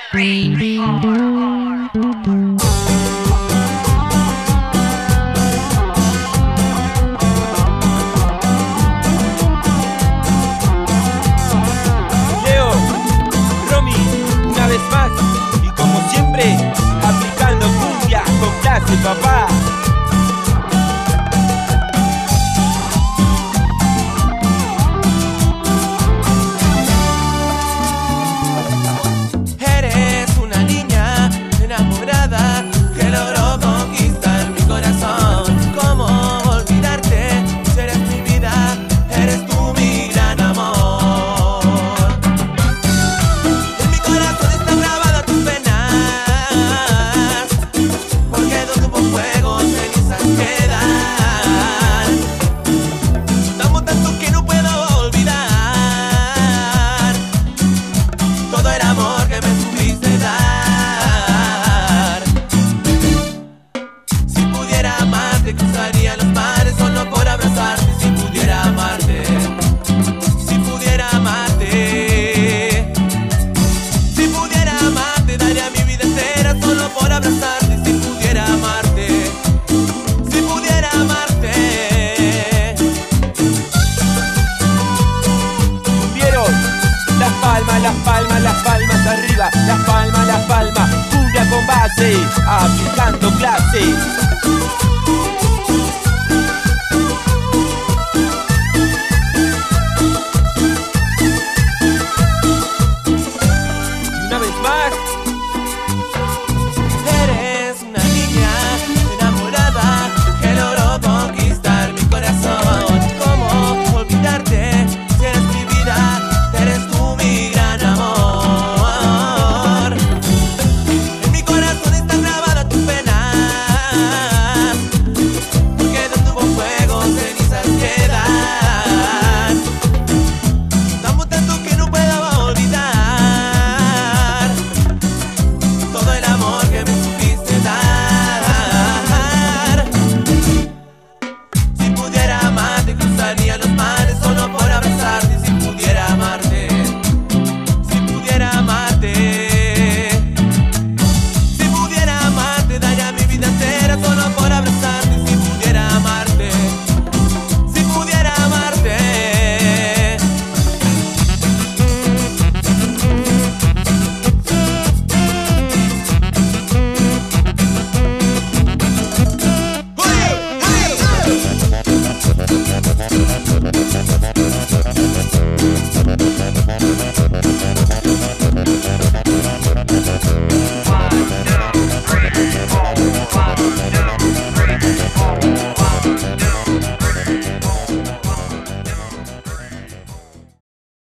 Leo, Romy, una vez más, y como siempre, aplicando cumbia con clase, papá. Eres una niña enamorada que logró conquistar mi corazón. ¿Cómo olvidarte? Si eres mi vida, eres tú mi gran amor. En mi corazón está grabada tus penas, porque donde hubo fuego cenizas quedan. Te amo tanto que no puedo olvidar todo el amor que me supiste dar. Si pudiera amarte, cruzaría los mares solo por abrazarte. Si pudiera amarte, si pudiera amarte, si pudiera amarte, daría mi vida entera solo por abrazarte. Si pudiera amarte, si pudiera amarte. Vieron las palmas, las palmas, las palmas arriba, las palmas, cumbia con base, aplicando clase.